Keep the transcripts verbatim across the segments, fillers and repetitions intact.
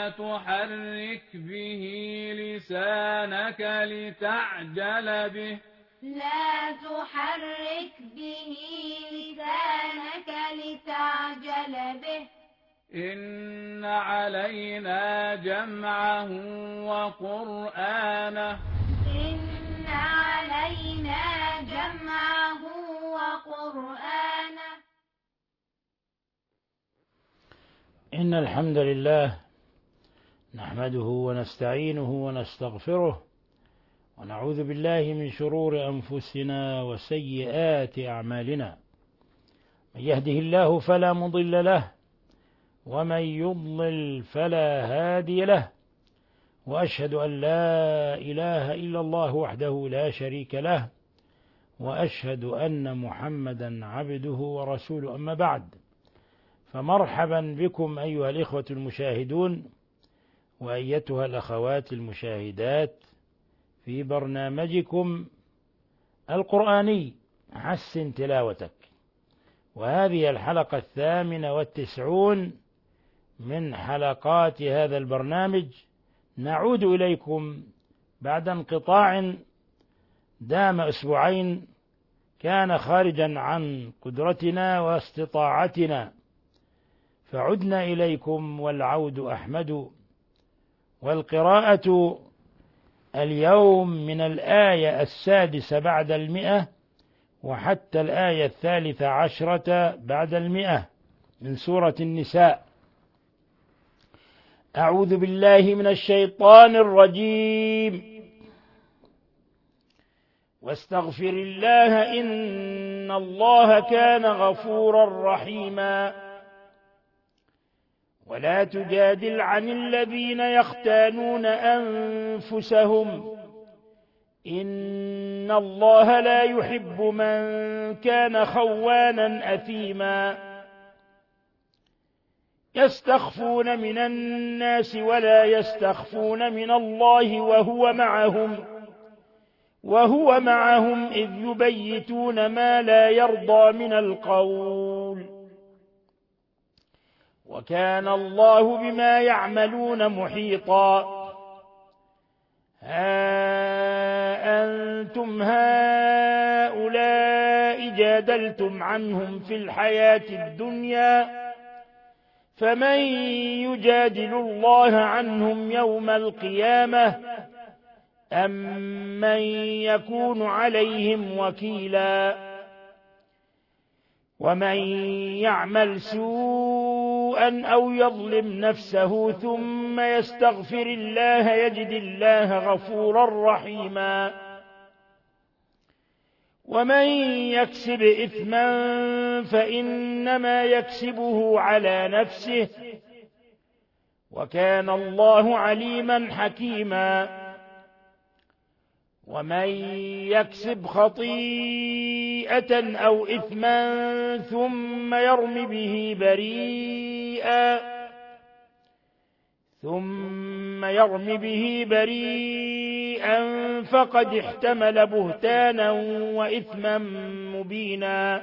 تحرك به لسانك لتعجل به لا تحرك به لسانك لتعجل به إن علينا جمعه وقرآنه إن علينا جمعه وقرآنه. إن الحمد لله نحمده ونستعينه ونستغفره ونعوذ بالله من شرور أنفسنا وسيئات أعمالنا، من يهده الله فلا مضل له ومن يضلل فلا هادي له، وأشهد أن لا إله إلا الله وحده لا شريك له، وأشهد أن محمدا عبده ورسوله. أما بعد، فمرحبا بكم أيها الإخوة المشاهدون وأيتها الأخوات المشاهدات في برنامجكم القرآني حسن تلاوتك، وهذه الحلقة الثامنة والتسعون من حلقات هذا البرنامج. نعود إليكم بعد انقطاع دام أسبوعين كان خارجا عن قدرتنا واستطاعتنا، فعدنا إليكم والعود أحمد. والقراءة اليوم من الآية السادسة بعد المئة وحتى الآية الثالثة عشرة بعد المئة من سورة النساء. أعوذ بالله من الشيطان الرجيم. واستغفر الله إن الله كان غفورا رحيما. ولا تجادل عن الذين يختانون أنفسهم إن الله لا يحب من كان خوانا أثيما. يستخفون من الناس ولا يستخفون من الله وهو معهم وهو معهم إذ يبيتون ما لا يرضى من القول وكان الله بما يعملون محيطا. ها أنتم هؤلاء جادلتم عنهم في الحياة الدنيا فمن يجادل الله عنهم يوم القيامة أم من يكون عليهم وكيلا. ومن يعمل سوءا أو يظلم نفسه ثم يستغفر الله يجد الله غفورا رحيما. ومن يكسب إثما فإنما يكسبه على نفسه وكان الله عليما حكيما. ومن يكسب خطيئة أو إثما ثم يرم به بريئا ثم يرم به بريئا فقد احتمل بهتانا وإثما مبينا.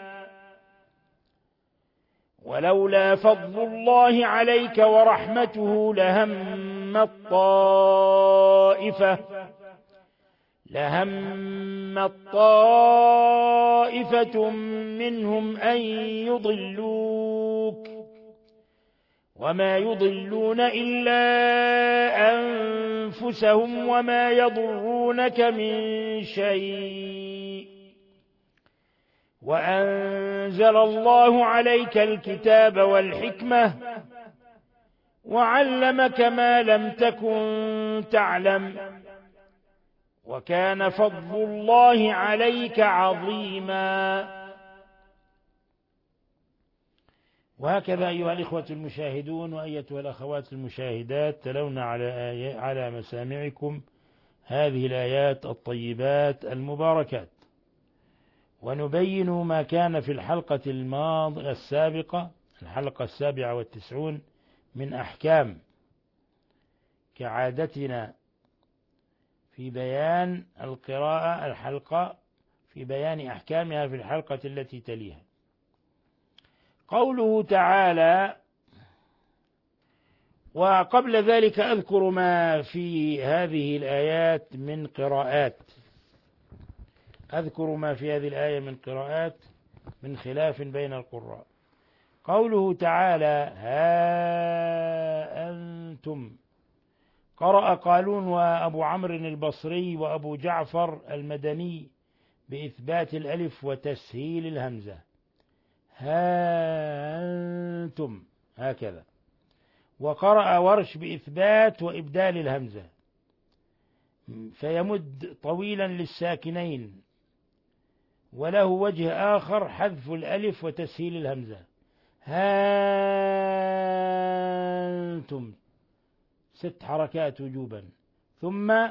ولولا فضل الله عليك ورحمته لهم الطائفة لهم طائفة منهم أن يضلوك وما يضلون إلا أنفسهم وما يضرونك من شيء. وأنزل الله عليك الكتاب والحكمة وعلمك ما لم تكن تعلم وكان فضل الله عليك عظيما. وهكذا أيها الإخوة المشاهدون وأيتها الأخوات المشاهدات تلونا على على مسامعكم هذه الآيات الطيبات المباركات، ونبين ما كان في الحلقة الماضية السابقة الحلقة السابعة والتسعون من أحكام، كعادتنا في بيان القراءة الحلقة في بيان أحكامها في الحلقة التي تليها. قوله تعالى: وقبل ذلك أذكر ما في هذه الآيات من قراءات أذكر ما في هذه الآية من قراءات من خلاف بين القراء. قوله تعالى ها أنتم، قرأ قالون وأبو عمرو البصري وأبو جعفر المدني بإثبات الألف وتسهيل الهمزة، ها أنتم هكذا. وقرأ ورش بإثبات وإبدال الهمزة، فيمد طويلا للساكنين، وله وجه آخر حذف الألف وتسهيل الهمزة، هانتم ست حركات وجوبا، ثم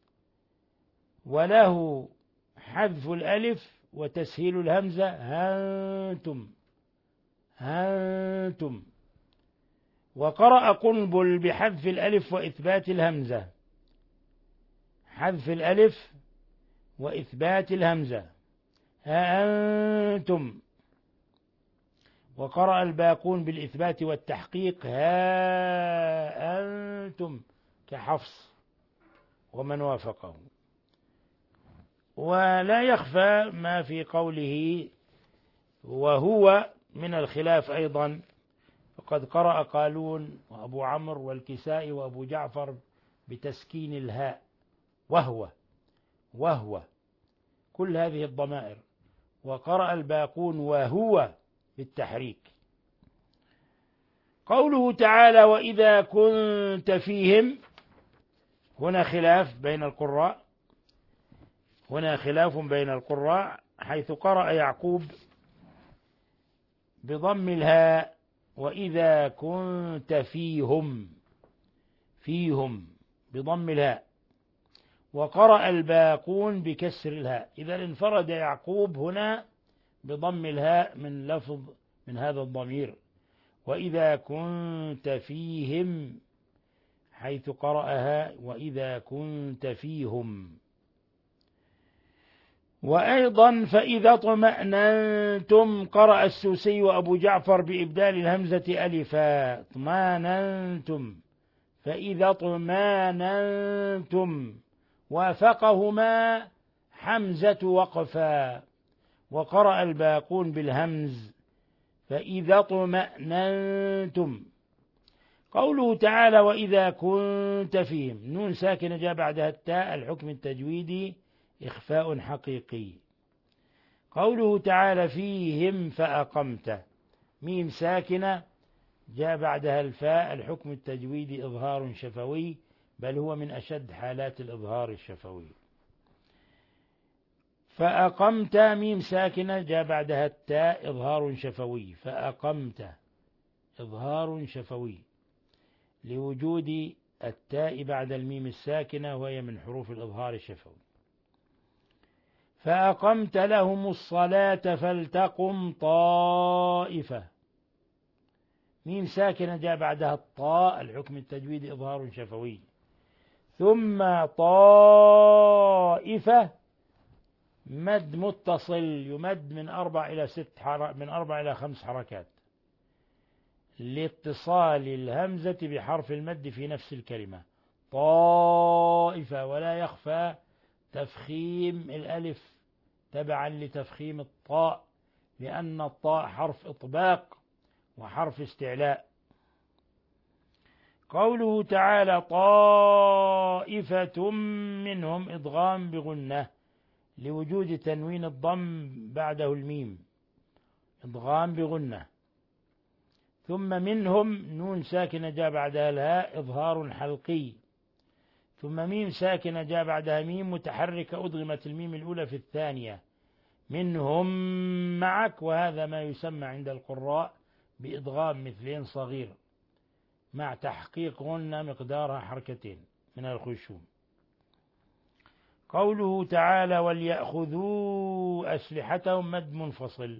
وله حذف الألف وتسهيل الهمزة، هانتم هانتم. وقرأ قنبل بحذف الألف وإثبات الهمزة، حذف الألف وإثبات الهمزة، ها أنتم. وقرأ الباقون بالإثبات والتحقيق، ها أنتم كحفص ومن وافقه. ولا يخفى ما في قوله وهو من الخلاف أيضا، فقد قرأ قالون وأبو عمرو والكسائي وأبو جعفر بتسكين الهاء، وهو وهو كل هذه الضمائر، وقرأ الباقون وهو بالتحريك. قوله تعالى وإذا كنت فيهم، هنا خلاف بين القراء هنا خلاف بين القراء حيث قرأ يعقوب بضم الهاء وإذا كنت فيهم فيهم بضم الهاء، وقرأ الباقون بكسر الهاء. إذا انفرد يعقوب هنا بضم الهاء من لفظ من هذا الضمير وإذا كنت فيهم، حيث قرأها وإذا كنت فيهم. وأيضا فإذا اطمأننتم، قرأ السوسي وأبو جعفر بإبدال الهمزة ألفا، اطمأننتم، فإذا اطمأننتم، وافقهما حمزة وقفا. وقرأ الباقون بالهمز، فإذا اطمأننتم. قوله تعالى وإذا كنت فيهم، نون ساكنة جاء بعدها التاء، الحكم التجويدي إخفاء حقيقي. قوله تعالى فيهم فأقمت، ميم ساكنة جاء بعدها الفاء، الحكم التجويدي إظهار شفوي، بل هو من أشد حالات الإظهار الشفوي. فأقمت ميم ساكنة جاء بعدها التاء، إظهار شفوي، فأقمت إظهار شفوي لوجود التاء بعد الميم الساكنة، وهي من حروف الإظهار الشفوي. فأقمت لهم الصلاة فلتقم طائفة، ميم ساكنة جاء بعدها الطاء، الحكم التجويدي إظهار شفوي. ثم طائفة مد متصل يمد من أربع إلى ست حر... من أربع إلى خمس حركات لاتصال الهمزة بحرف المد في نفس الكلمة، طائفة. ولا يخفى تفخيم الألف تبعا لتفخيم الطاء، لأن الطاء حرف إطباق وحرف استعلاء. قوله تعالى طائفة منهم، إدغام بغنة لوجود تنوين الضم بعده الميم، إدغام بغنة. ثم منهم نون ساكنة جاء بعدها الهاء، إظهار حلقي. ثم ميم ساكنة جاء بعدها ميم متحركة، أدغمت الميم الأولى في الثانية، منهم معك، وهذا ما يسمى عند القراء بإدغام مثلين صغير مع تحقيق غنة مقدارها حركتين من الخشوم. قوله تعالى وليأخذوا أسلحتهم، مد منفصل،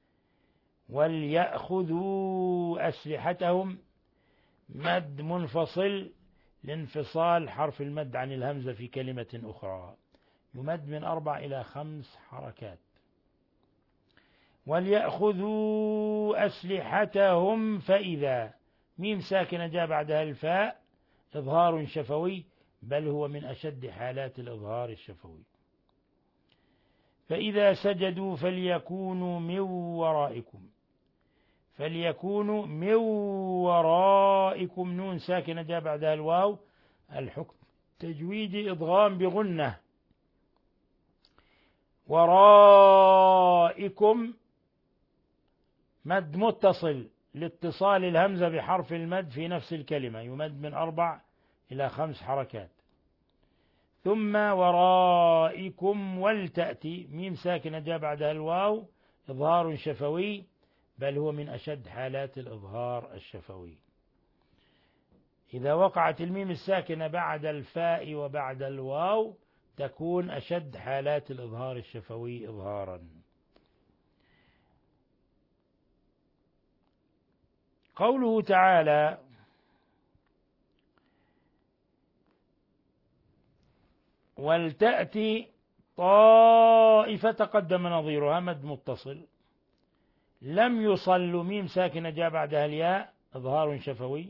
وليأخذوا أسلحتهم مد منفصل لانفصال حرف المد عن الهمزة في كلمة أخرى، يمد من أربع إلى خمس حركات. وليأخذوا أسلحتهم، فإذا ميم ساكنة جاء بعدها الفاء إظهار شفوي، بل هو من أشد حالات الإظهار الشفوي. فإذا سجدوا فليكونوا من ورائكم، فليكونوا من ورائكم، نون ساكنة جاء بعدها الواو، الحكم تجويدي إضغام بغنة. ورائكم مد متصل لاتصال الهمزة بحرف المد في نفس الكلمة، يمد من أربع إلى خمس حركات. ثم ورائكم ولتأتي، ميم ساكنة جاء بعدها الواو، إظهار شفوي، بل هو من أشد حالات الإظهار الشفوي. إذا وقعت الميم الساكنة بعد الفاء وبعد الواو تكون أشد حالات الإظهار الشفوي إظهارا. قوله تعالى: ولتأتي طائفة تقدم نظيرها، مد متصل، لم يصلوا، ميم ساكنة جاء بعدها الياء، إظهار شفوي.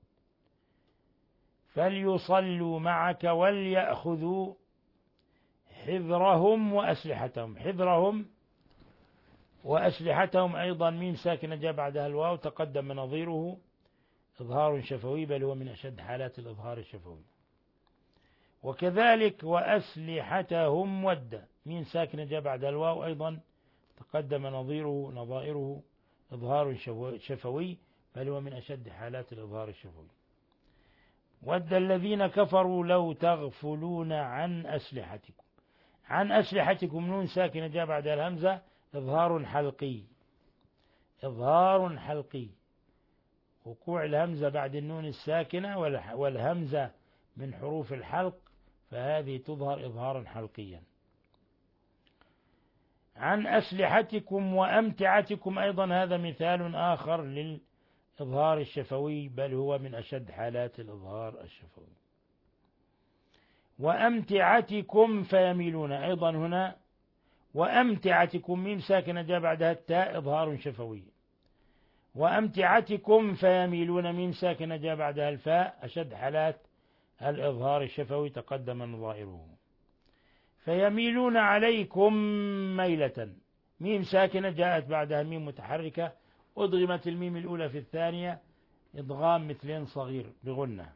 فليصلوا معك وليأخذوا حذرهم وأسلحتهم، حذرهم وأسلحتهم أيضا ميم ساكنة جاء بعدها الواو، تقدم نظيره، إظهار شفوي، بل هو من أشد حالات الإظهار الشفوي. وكذلك وأسلحتهم ود، ميم ساكنة جاء بعدها الواو أيضا، تقدم نظيره نظائره، إظهار شفوي، بل هو من أشد حالات الإظهار الشفوي. ود الذين كفروا لو تغفلون عن أسلحتكم، عن أسلحتكم نون ساكنة جاء بعدها الهمزة، إظهار حلقي، إظهار حلقي، وقوع الهمزة بعد النون الساكنة والهمزة من حروف الحلق، فهذه تظهر إظهارا حلقيا. عن أسلحتكم وأمتعتكم أيضا، هذا مثال آخر للإظهار الشفوي، بل هو من أشد حالات الإظهار الشفوي. وأمتعتكم فيميلون، أيضا هنا وأمتعتكم ميم ساكنة جاء بعدها التاء، إظهار شفوي. وأمتعتكم فيميلون ميم ساكنة جاء بعدها الفاء، أشد حالات الإظهار الشفوي، تقدم نظائره. فيميلون عليكم ميلة، ميم ساكنة جاءت بعدها ميم متحركة، أضغمت الميم الأولى في الثانية، إضغام مثلين صغير بغنة.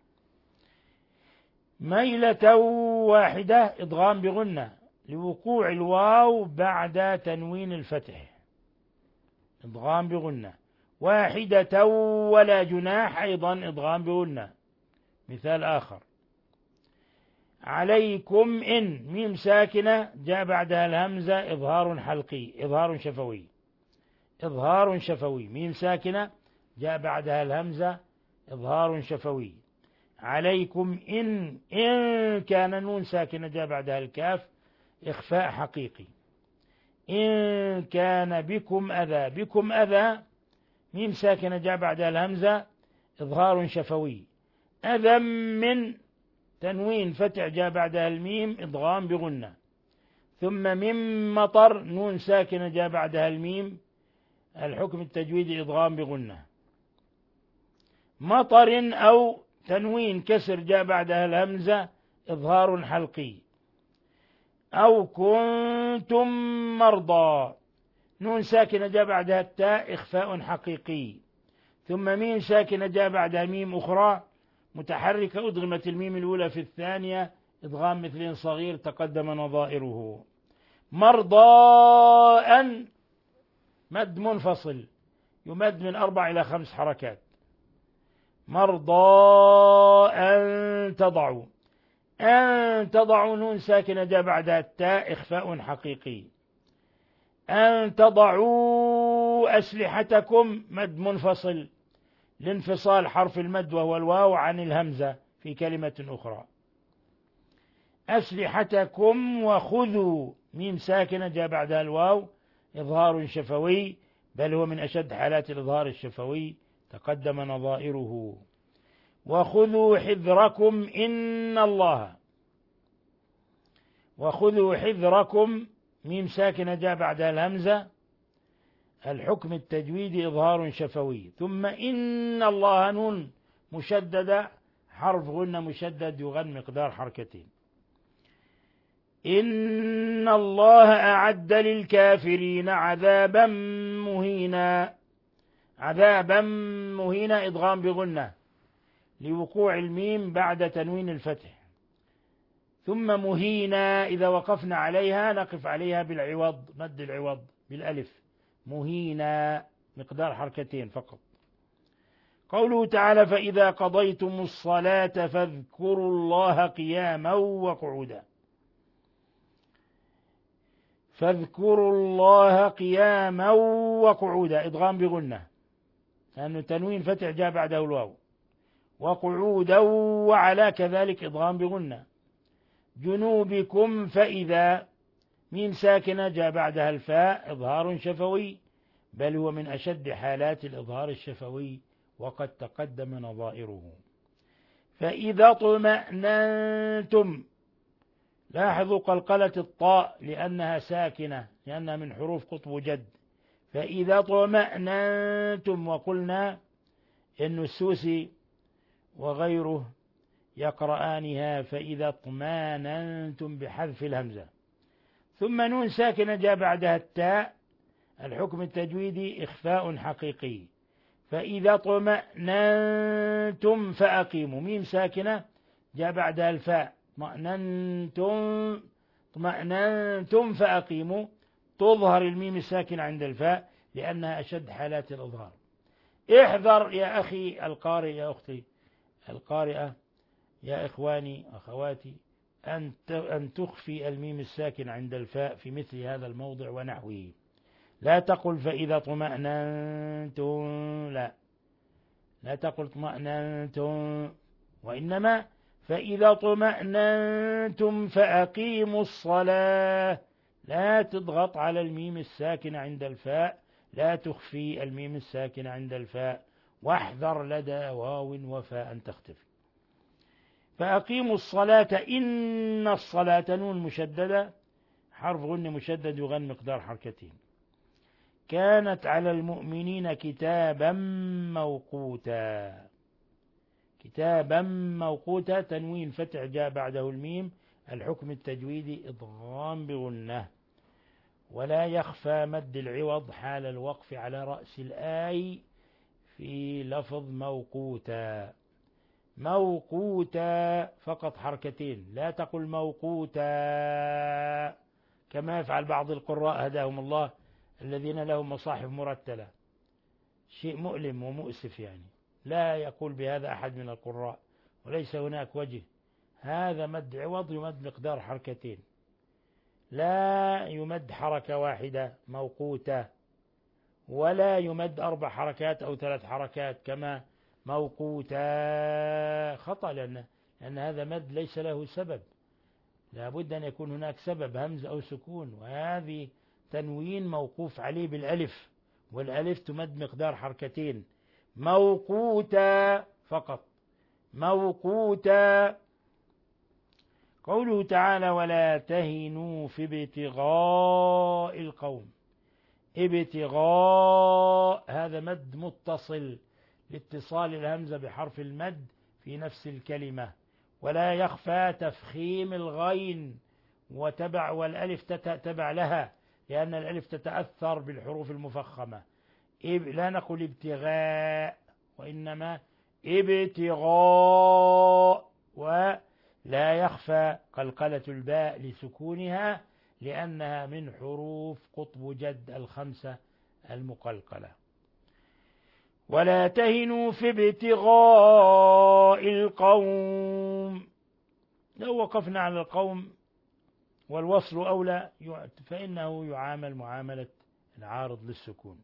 ميلة واحدة، إضغام بغنة لوقوع الواو بعد تنوين الفتح، إضغام بغنة. واحدة ولا جناح، أيضا إضغام بغنة، مثال آخر. عليكم إن، ميم ساكنة جاء بعدها الهمزة، إظهار حلقي، إظهار شفوي، إظهار شفوي، ميم ساكنة جاء بعدها الهمزة، إظهار شفوي. عليكم إن، إن كان نون ساكنة جاء بعدها الكاف، إخفاء حقيقي. إن كان بكم أذى، بكم أذى، ميم ساكنة جاء بعدها الهمزة، إظهار شفوي. أذى من، تنوين فتح جاء بعدها الميم، إضغام بغنة. ثم من مطر، نون ساكنة جاء بعدها الميم، الحكم التجويدي إضغام بغنة. مطر أو تنوين كسر جاء بعدها الهمزة، إظهار حلقي. أو كنتم مرضى، نون ساكنة جاء بعدها التاء، إخفاء حقيقي. ثم ميم ساكنة جاء بعدها ميم أخرى متحركة، أدغمت الميم الأولى في الثانية، إدغام مثلين صغير، تقدم نظائره. مرضاء، مد منفصل، يمد من أربع إلى خمس حركات. مرضاء تضعوا، أن تضعوا نون ساكنة جاء بعدها التاء، إخفاء حقيقي. أن تضعوا أسلحتكم، مد منفصل لانفصال حرف المد وهو الواو عن الهمزة في كلمة أخرى. أسلحتكم وخذوا، ميم ساكنة جاء بعدها الواو، إظهار شفوي، بل هو من أشد حالات الإظهار الشفوي، تقدم نظائره. وخذوا حذركم إن الله، وخذوا حذركم، ميم ساكنة جاء بعدها الهمزة، الحكم التجويدي إظهار شفوي. ثم إن الله نون مشددة حرف غنة مشدد يغن مقدار حركتين. إن الله أعد للكافرين عذابا مهينا. عذابا مهينا إدغام بغنة لوقوع الميم بعد تنوين الفتح. ثم مهينا إذا وقفنا عليها نقف عليها بالعوض، مد العوض بالألف، مهينا مقدار حركتين فقط. قوله تعالى فإذا قضيتم الصلاة فاذكروا الله قياما وقعودا. فاذكروا الله قياما وقعودا إدغام بغنة لأنه تنوين فتح جاء بعده الواو. وقعودا وعلى كذلك إدغام بغنة. جنوبكم فإذا ميم ساكنة جاء بعدها الفاء إظهار شفوي، بل هو من أشد حالات الإظهار الشفوي وقد تقدم نظائره. فإذا اطمأننتم لاحظوا قلقلة الطاء لأنها ساكنة لأنها من حروف قطب جد. فإذا اطمأننتم وقلنا إن السوسي وغيره يقرآنها فإذا اطمأننتم بحذف الهمزة. ثم نون ساكنة جاء بعدها التاء الحكم التجويدي إخفاء حقيقي. فإذا اطمأننتم فأقيموا ميم ساكنة جاء بعدها الفاء اطمأننتم اطمأننتم فأقيموا تظهر الميم الساكنة عند الفاء لأنها أشد حالات الإظهار. احذر يا أخي القارئ يا أختي القارئة يا إخواني أخواتي أن أن تخفي الميم الساكن عند الفاء في مثل هذا الموضع ونحوه. لا تقل فإذا اطمأننتم، لا لا تقل اطمأننتم، وإنما فإذا اطمأننتم فأقيموا الصلاة. لا تضغط على الميم الساكن عند الفاء، لا تخفي الميم الساكن عند الفاء، واحذر لدى واو وفاء أن تختفي. فأقيموا الصلاة إن الصلاة نون مشددة حرف غن مشدد يغن مقدار حركتين. كانت على المؤمنين كتابا موقوتا. كتابا موقوتا تنوين فتح جاء بعده الميم الحكم التجويدي إضغام بغنة. ولا يخفى مد العوض حال الوقف على رأس الآي في لفظ موقوتا. موقوتا فقط حركتين، لا تقل موقوتا كما يفعل بعض القراء هداهم الله الذين لهم مصاحف مرتلة. شيء مؤلم ومؤسف يعني. لا يقول بهذا أحد من القراء وليس هناك وجه. هذا مد عوض يمد مقدار حركتين، لا يمد حركة واحدة موقوتة، ولا يمد أربع حركات أو ثلاث حركات كما موقوتا. خطأ لأن, لأن هذا مد ليس له سبب، لا بد أن يكون هناك سبب همز أو سكون، وهذه تنوين موقوف عليه بالألف، والألف تمد مقدار حركتين. موقوتا فقط موقوتا. قوله تعالى ولا تهنوا في ابتغاء القوم. ابتغاء هذا مد متصل لاتصال الهمزة بحرف المد في نفس الكلمة. ولا يخفى تفخيم الغين وتبع والألف تتبع لها لأن الألف تتأثر بالحروف المفخمة. لا نقول ابتغاء وإنما ابتغاء. ولا يخفى قلقلة الباء لسكونها لأنها من حروف قطب جد الخمسة المقلقلة. ولا تهنوا في ابتغاء القوم. لو وقفنا على القوم والوصل أولى فإنه يعامل معاملة العارض للسكون.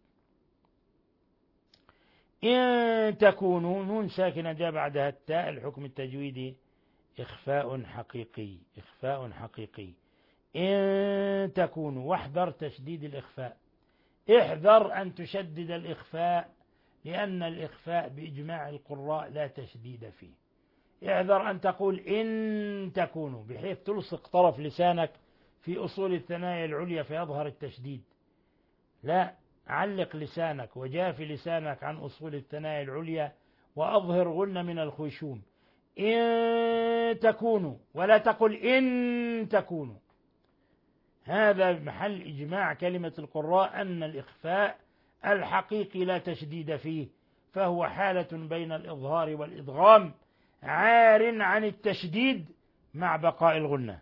إن تكونوا نون ساكنة جاء بعدها التاء الحكم التجويدي إخفاء حقيقي. إخفاء حقيقي. إن تكونوا واحذر تشديد الإخفاء. احذر أن تشدد الإخفاء لأن الإخفاء بإجماع القراء لا تشديد فيه. احذر أن تقول إن تكونوا بحيث تلصق طرف لسانك في أصول الثنايا العليا فيظهر التشديد. لا، علق لسانك وجاف لسانك عن أصول الثنايا العليا وأظهر غنة من الخيشوم. إن تكونوا، ولا تقل إن تكونوا. هذا محل إجماع كلمة القراء أن الإخفاء الحقيقي لا تشديد فيه، فهو حالة بين الإظهار والإدغام، عار عن التشديد مع بقاء الغنة.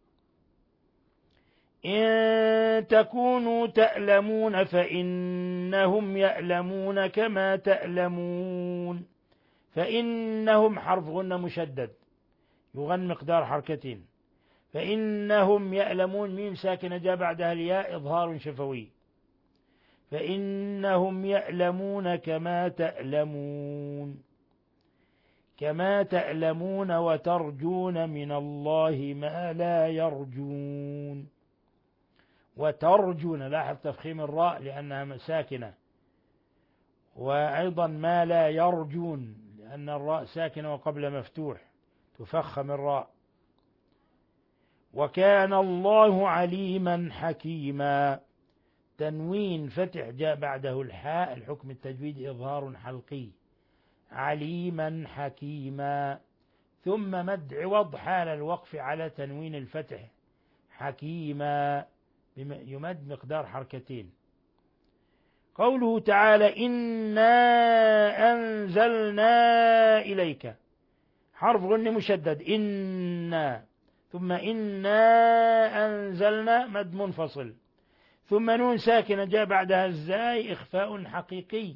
إن تكونوا تألمون فإنهم يألمون كما تألمون. فإنهم حرف غنة مشدد يغن مقدار حركتين. فإنهم يألمون ميم ساكنة جاء بعدها الياء إظهار شفوي. فإنهم يألمون كما تألمون كما تألمون وترجون من الله ما لا يرجون. وترجون، لاحظ تفخيم الراء لأنها ساكنة، وأيضا ما لا يرجون لأن الراء ساكنة وقبل مفتوح تفخم الراء. وكان الله عليما حكيما. تنوين فتح جاء بعده الحاء، الحكم التجويدي إظهار حلقي. عليما حكيما، ثم مد عوض حال الوقف على تنوين الفتح. حكيما يمد مقدار حركتين. قوله تعالى إنا أنزلنا إليك، حرف غن مشدد إنا، ثم إنا أنزلنا مد منفصل، ثم نون ساكنة جاء بعدها الزاي إخفاء حقيقي.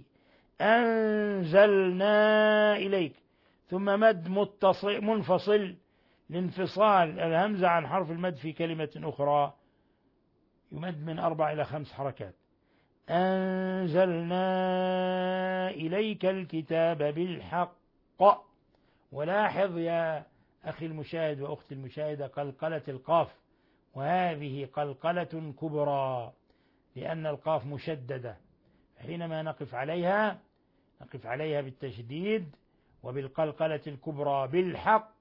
أنزلنا إليك، ثم مد متصل منفصل لانفصال الهمزة عن حرف المد في كلمة أخرى، يمد من أربع إلى خمس حركات. أنزلنا إليك الكتاب بالحق. ولاحظ يا أخي المشاهد وأختي المشاهدة قلقلة القاف، وهذه قلقلة كبرى لأن القاف مشددة، حينما نقف عليها نقف عليها بالتشديد وبالقلقلة الكبرى. بالحق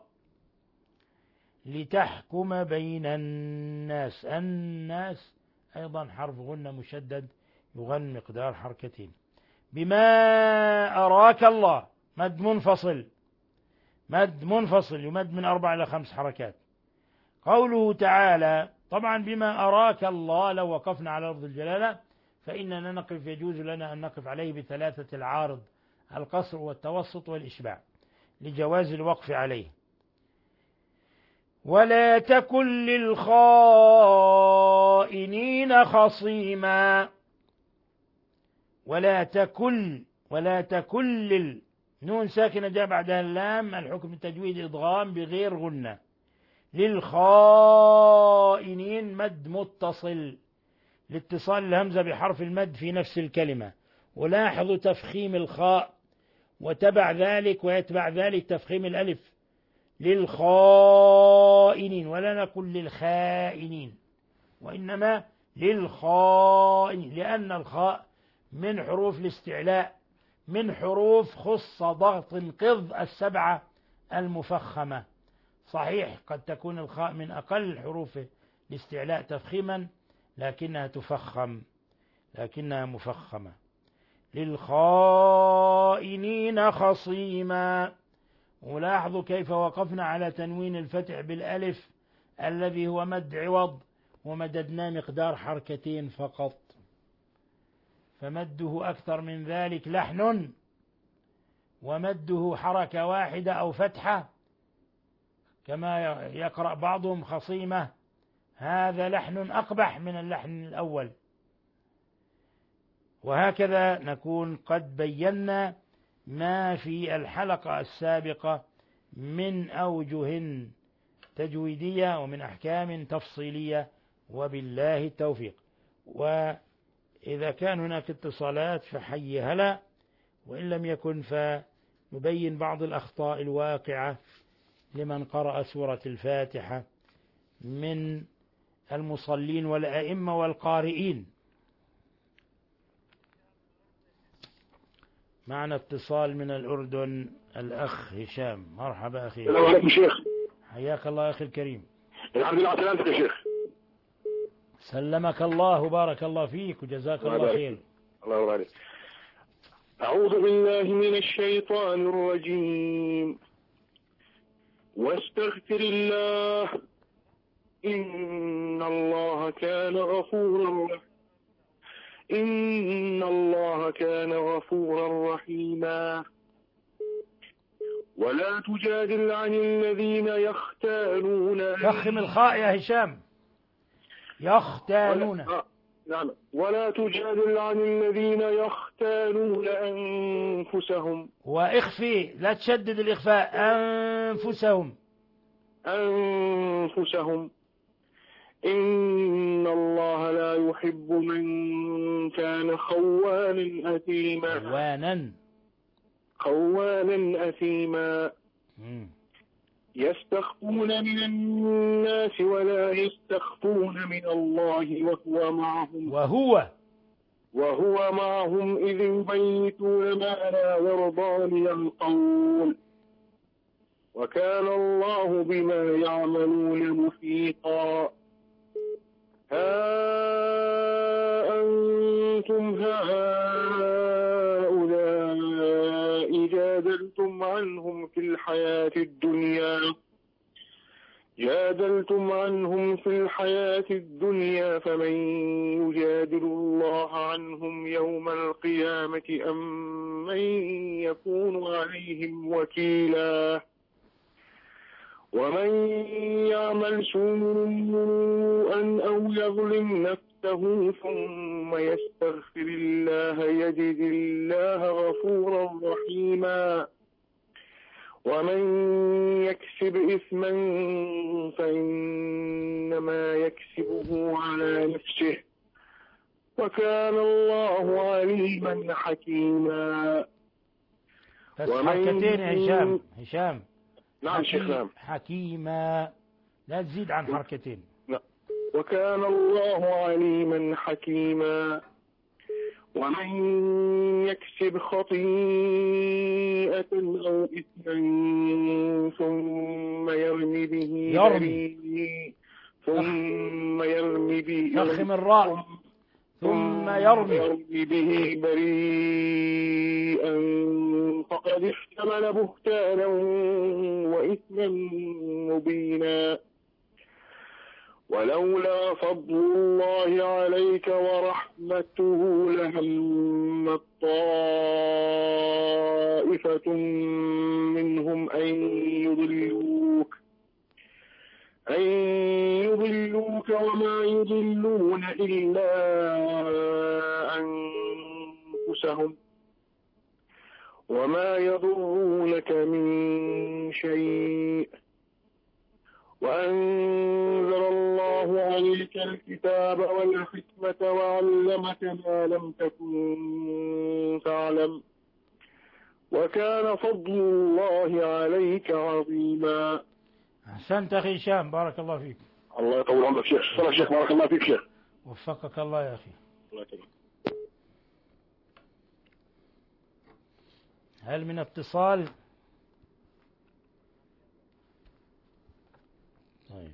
لتحكم بين الناس. الناس أيضا حرف غنة مشدد يغن مقدار حركتين. بما أراك الله مد منفصل، مد منفصل يمد من أربع إلى خمس حركات. قوله تعالى طبعا بما أراك الله لو وقفنا على لفظ الجلالة فإننا نقف، يجوز لنا أن نقف عليه بثلاثة العارض: القصر والتوسط والإشباع، لجواز الوقف عليه. ولا تكن للخائنين خصيما. ولا تكن ولا تكن لل نون ساكنة جاء بعدها اللام، الحكم التجويد إضغام بغير غنة. للخائنين مد متصل لاتصال الهمزة بحرف المد في نفس الكلمة. ولاحظوا تفخيم الخاء وتبع ذلك ويتبع ذلك تفخيم الألف. للخائنين، ولا نقول للخائنين وإنما للخائنين، لأن الخاء من حروف الاستعلاء، من حروف خص ضغط قض السبعة المفخمة. صحيح قد تكون الخاء من أقل حروف الاستعلاء تفخيما لكنها تفخم، لكنها مفخمة. للخائنين خصيما. ولاحظوا كيف وقفنا على تنوين الفتح بالألف الذي هو مد عوض ومددنا مقدار حركتين فقط، فمده أكثر من ذلك لحن، ومده حركة واحدة أو فتحة كما يقرأ بعضهم خصيمة، هذا لحن أقبح من اللحن الأول. وهكذا نكون قد بينا ما في الحلقة السابقة من أوجه تجويدية ومن أحكام تفصيلية، وبالله التوفيق. وإذا كان هناك اتصالات فحي هلا، وإن لم يكن فنبين بعض الأخطاء الواقعة لمن قرأ سورة الفاتحة من المصلين والأئمة والقارئين. معنا اتصال من الأردن، الأخ هشام. مرحبا أخي. السلام عليكم شيخ. حياك الله أخي الكريم. الحمد لله على سلامتك يا شيخ. سلمك الله وبارك الله فيك وجزاك الله, الله خير. الله يرضى عليك. أعوذ بالله من الشيطان الرجيم. واستغفر الله إن الله كان غفورا إن الله كان غفورا رحيما. ولا تجادل عن الذين يختانون. فخم الخاء يا هشام. يختانون. ولا, نعم. ولا تجادل عن الذين يختانون أنفسهم. واخفي، لا تشدد الإخفاء. أنفسهم أنفسهم إن الله لا يحب من كان خوانا أثيما. خوانا خوانا أثيما. يستخفون من الناس ولا يستخفون من الله وهو معهم وهو وهو معهم إذ يبيتون ما لا يرضى من القول وكان الله بما يعملون محيطا. ها أنتم هؤلاء جادلتم عنهم في الحياة الدنيا جادلتم عنهم في الحياة الدنيا فمن يجادل الله عنهم يوم القيامة أم من يكون عليهم وكيلا. ومن يعمل سوءا أو يظلم نفسه ثم يستغفر الله يجد الله غفورا رحيما. ومن يكسب إثما فإنما يكسبه على نفسه وكان الله عليما حكيما. بس حركتين يا هشام. هشام نعم شيخ. نعم حكيما، لا تزيد عن حركتين. لا. وكان الله عليما حكيما. ومن يكسب خطيئة أو إثما ثم يرمي به يرمي ثم يرمي به فخم الراء ثم يرمي به بريئا فقد احتمل بهتانا وإثما مبينا. ولولا فضل الله عليك ورحمته لهم طائفة منهم أن يضلوك أن يضلوك وما يضلون إلا أنفسهم وما يضرونك من شيء. وأنزل الله عليك الكتاب والحكمة وعلمك ما لم تكن تعلم وكان فضل الله عليك عظيما. أحسنت أخي هشام، بارك الله فيك. الله يطول عمرك شيخ. صلى شيخ، بارك الله فيك شيخ. وفقك الله يا أخي. الله يطول. هل من اتصال؟ طيب.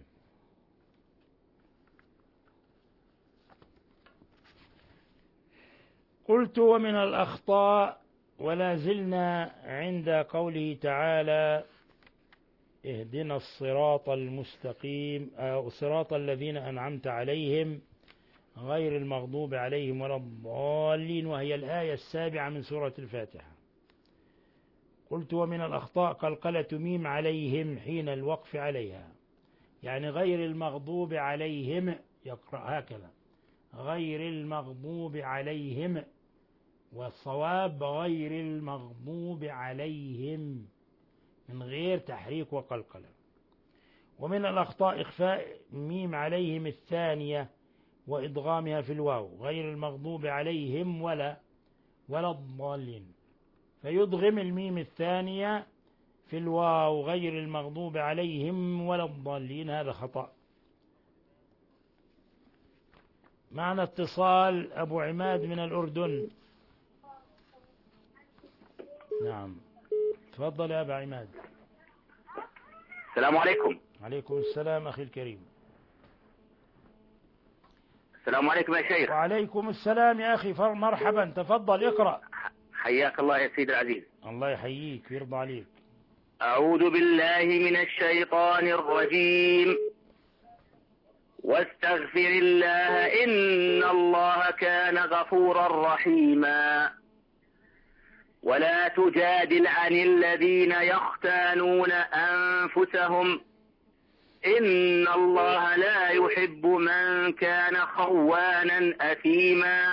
قلت ومن الأخطاء، ولا زلنا عند قوله تعالى اهدنا الصراط المستقيم أو صراط الذين أنعمت عليهم غير المغضوب عليهم ولا الضالين، وهي الآية السابعة من سورة الفاتحة. قلت ومن الأخطاء قلقلة ميم عليهم حين الوقف عليها، يعني غير المغضوب عليهم، يقرأ هكذا غير المغضوب عليهم، والصواب غير المغضوب عليهم من غير تحريك وقلقلة. ومن الأخطاء إخفاء ميم عليهم الثانية وإدغامها في الواو، غير المغضوب عليهم ولا ولا الضالين، فيدغم الميم الثانية في الواو غير المغضوب عليهم ولا الضالين، هذا خطأ. معنا اتصال أبو عماد من الأردن. نعم تفضل يا أبا عماد. السلام عليكم. عليكم السلام أخي الكريم. السلام عليكم يا شيخ. وعليكم السلام يا أخي، مرحبا، تفضل اقرأ. حياك الله يا سيدي العزيز. الله يحييك ويرضى عليك. أعوذ بالله من الشيطان الرجيم. واستغفر الله إن الله كان غفورا رحيما. ولا تجادل عن الذين يختانون أنفسهم إن الله لا يحب من كان خوانا أثيما.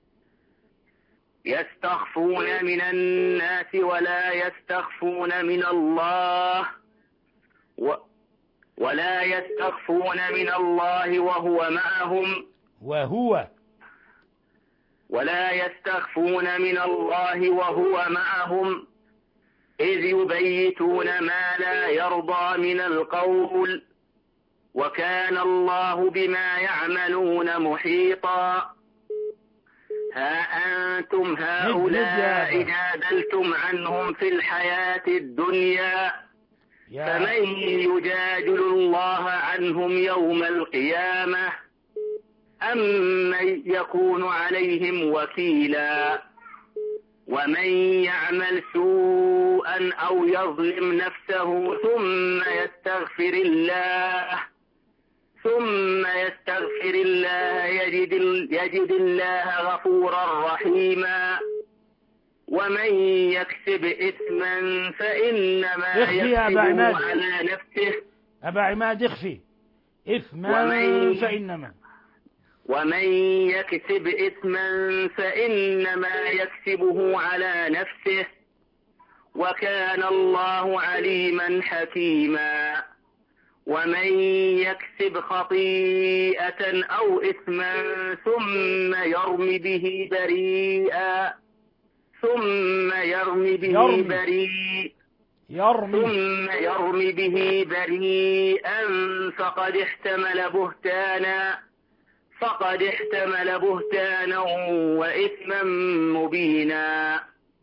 يستخفون من الناس ولا يستخفون من الله و ولا يستخفون من الله وهو معهم وهو ولا يستخفون من الله وهو معهم إذ يبيتون ما لا يرضى من القول وكان الله بما يعملون محيطا. ها أنتم هؤلاء جادلتم عنهم في الحياة الدنيا فمن يجادل الله عنهم يوم القيامة أم من يكون عليهم وكيلا. ومن يعمل سوءا أو يظلم نفسه ثم يستغفر الله ثم يستغفر الله يجد, يجد الله غفورا رحيما. ومن يكسب إثما فإنما يكسبه على نفسه. أبا عماد اخفي إثما فإنما ومن يكسب إثما فإنما يكسبه على نفسه وكان الله عليما حكيما. ومن يكسب خطيئة أو إثما ثم يرم به بريئا ثم يرم به يرمي. بريئا يرمي. ثم يرم به بريئا فقد احتمل بهتانا فقد احتمل بهتانا وإثما مبينا.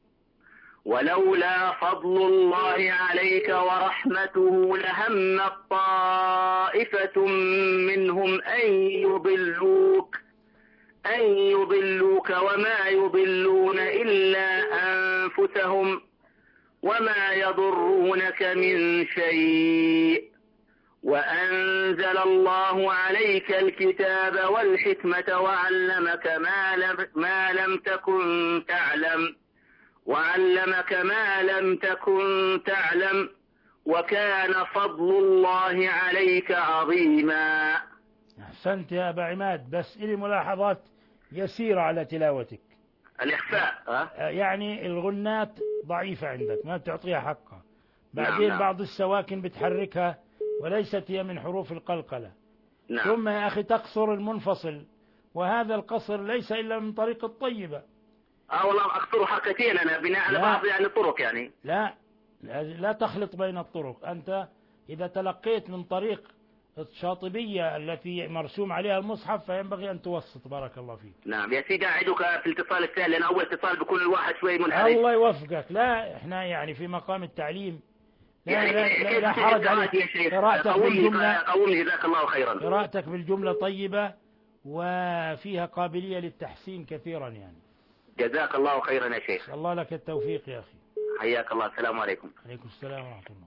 ولولا فضل الله عليك ورحمته لهمت طائفة منهم أن يضلوك أن يضلوك وما يضلون إلا أنفسهم وما يضرونك من شيء. وأنزل الله عليك الكتاب والحكمة وعلمك ما لم, ما لم تكن تعلم وعلمك ما لم تكن تعلم وكان فضل الله عليك عظيما. أحسنت يا أبا عماد، بس إلي ملاحظات يسيرة على تلاوتك. الإخفاء أه؟ يعني الغنات ضعيفة عندك، ما تعطيها حقها. بعدين نعم بعض السواكن بتحركها وليست هي من حروف القلقلة. نعم. ثم يا أخي تقصر المنفصل، وهذا القصر ليس إلا من طريق الطيبة. اه والله أقصر حركتين أنا بناء على بعض يعني الطرق يعني. لا لا تخلط بين الطرق. أنت إذا تلقيت من طريق الشاطبية التي مرسوم عليها المصحف فينبغي أن توسط. بارك الله فيك. نعم يا سيدي أعدك في الاتصال الثاني لأن أول اتصال بيكون الواحد شوي منحرج. الله يوفقك. لا إحنا يعني في مقام التعليم لا, يعني لا, لا, لا حرج عليك. قراءتك بالجملة قومني جزاك الله خيرا. قراءتك بالجملة طيبة وفيها قابلية للتحسين كثيرا يعني. جزاك الله خيرا يا شيخ. الله لك التوفيق يا أخي. حياك الله. السلام عليكم. عليكم السلام ورحمة الله.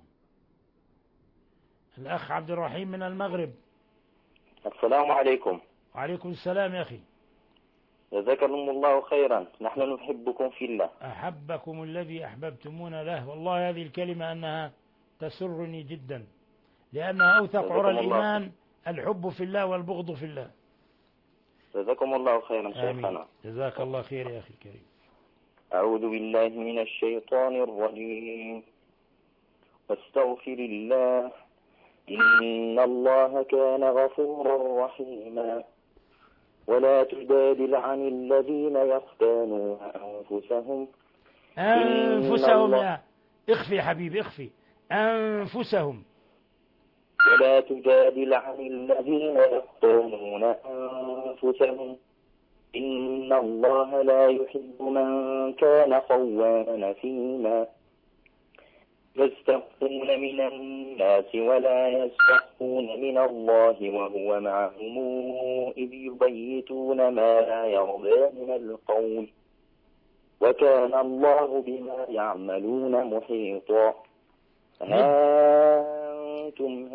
الأخ عبد الرحيم من المغرب. السلام عليكم. وعليكم السلام يا أخي. جزاكم الله خيرا. نحن نحبكم في الله. أحبكم الذي أحببتمونا له. والله هذه الكلمة أنها تسرني جدا لأنها أوثق عرى الإيمان، الحب في الله والبغض في الله. جزاكم الله خيرا شيخنا. جزاك الله خير يا أخي الكريم. أعوذ بالله من الشيطان الرجيم. واستغفر الله إن الله كان غفورا رحيما. ولا تجادل عن الذين يختانون أنفسهم أنفسهم يا اخفي حبيبي اخفي أنفسهم. ولا تجادل عن الذين يختانون أنفسهم إن الله لا يحب من كان خوانا أثيما. يستخفون من الناس ولا يستخفون من الله وهو معهم إذ يبيتون ما لا يرضى من القول وكان الله بما يعملون محيطا. ها أنتم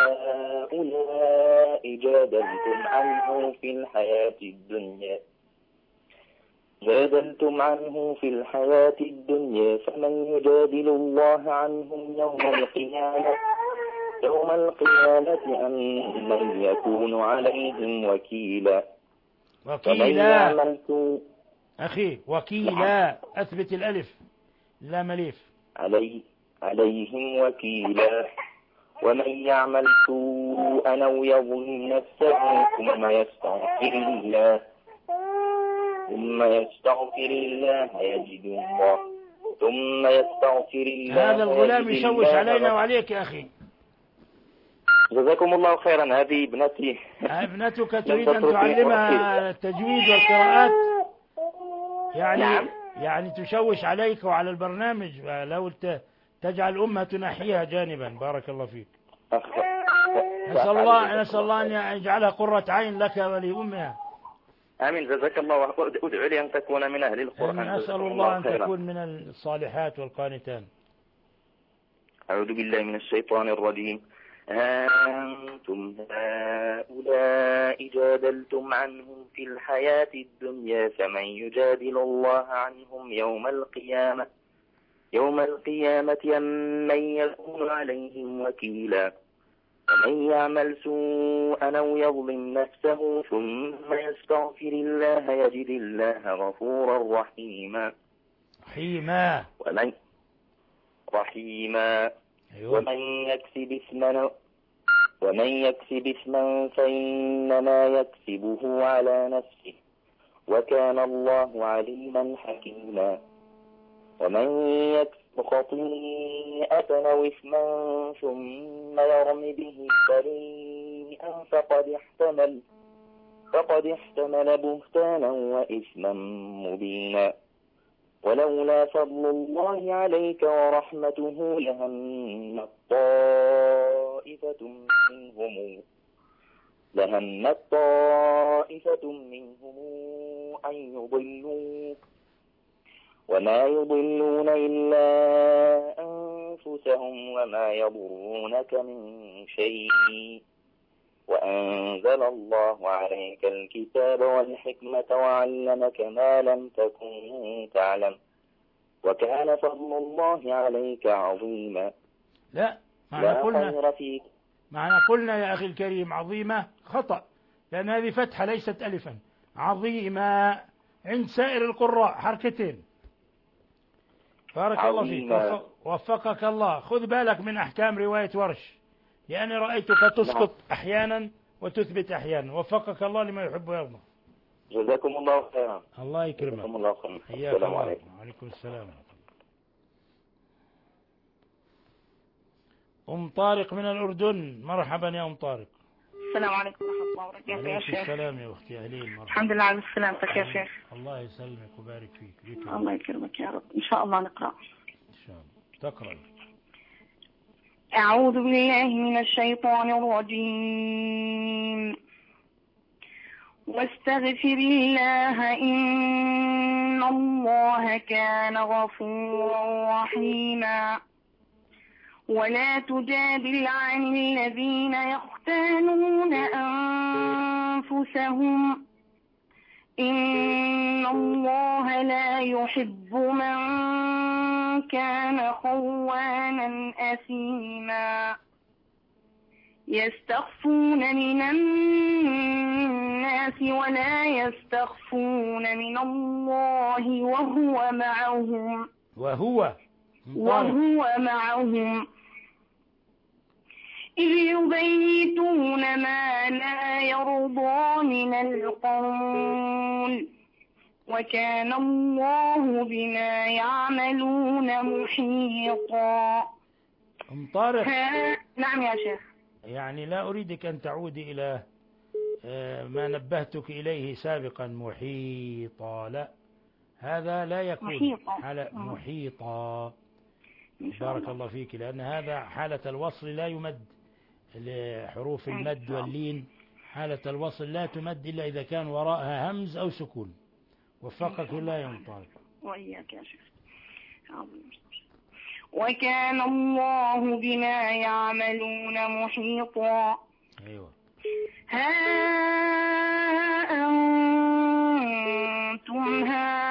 هؤلاء جادلتم عنه في الحياة الدنيا جادلتم عنه في الحياة الدنيا فمن يجادل الله عنهم يوم القيامة يوم القيامة أم من يكون عليهم وكيلا. وكيلا أخي وكيلا أثبت الألف لا مليف علي عليهم وكيلا. ومن يعمل سوءا أو يظلم نفسه ثم يستغفر الله ثم يستغفر الله يجد الله ثم يستغفر الله هذا الغلام يشوش علينا وعليك يا أخي. جزاكم الله خيرا. هذه ابنتي. ابنتك تريد أن تعلمها التجويد والقراءات يعني نعم. يعني تشوش عليك وعلى البرنامج. لو تجعل أمها تنحيها جانبا. بارك الله فيك. نسأل الله نسأل الله أن يجعلها قرة عين لك ولأمها. آمين. جزاك الله. أدعو لي أن تكون من أهل القرآن. أسأل الله أن تكون من الصالحات والقانتان. أعوذ بالله من الشيطان الرجيم. أنتم هؤلاء جادلتم عنهم في الحياة الدنيا فمن يجادل الله عنهم يوم القيامة يوم القيامة أم من يكون عليهم وكيلا. ومن يعمل سوءا أو يظلم نفسه ثم يستغفر الله يجد الله غفورا رحيما. رحيما ومن رحيما أيوة. ومن يكسب إثما ومن يكسب إثما فإنما يكسبه على نفسه وكان الله عليما حكيما. ومن يكسب خطيئة أو إثما ثم يرم به بريئا فقد احتمل فقد احتمل بهتانا وإثما مبينا. ولولا فضل الله عليك ورحمته لهمت طائفة منهم لهمت طائفة منهم أن يضلوك وما يضلون إلا أنفسهم وما يضرونك من شيء وأنزل الله عليك الكتاب والحكمة وعلمك ما لم تكن تعلم وكان فضل الله عليك عظيما. لا معنا قلنا معنا قلنا يا أخي الكريم عظيمة خطأ لأن هذه فتحة ليست ألفا. عظيمة عند سائر القراء حركتين. بارك الله فيك وفقك الله. خذ بالك من أحكام رواية ورش لأني رأيتك تسقط أحيانا وتثبت أحيانا. وفقك الله لما يحب ويرضى. جزاكم الله خيرا. الله يكرمك. جزاكم الله خيرا. السلام عليكم. وعليكم السلام. أم طارق من الأردن. مرحبا يا أم طارق. السلام عليكم ورحمة الله وبركاته يا شيخ. السلام يا أختي أهلين. مرحبا. الحمد لله على سلامتك يا شيخ. الله يسلمك وبارك فيك. يكرمك. الله يكرمك يا رب. إن شاء الله نقرأ. إن شاء الله. تقرأ. أعوذ بالله من الشيطان الرجيم. واستغفر الله إن الله كان غفورا رحيما. ولا تجادل عن الذين يختانون أنفسهم إن الله لا يحب من كان خوانا أثيما. يستخفون من الناس ولا يستخفون من الله وهو معهم وهو وهو معهم إذ يبيتون ما لا يرضى من القول وكان الله بما يعملون محيطا. أم طارق. نعم يا شيخ. يعني لا أريدك أن تعودي إلى ما نبهتك إليه سابقا محيطا. لا هذا لا يكون محيطا. على محيطا. بارك الله فيك، لأن هذا حالة الوصل لا يمد، لحروف المد واللين حالة الوصل لا تمد إلا إذا كان وراءها همز أو سكون. وفقك الله يا أم طارق. وإياك يا شيخ. وكان الله بما يعملون محيطا. أيوة. ها أنتم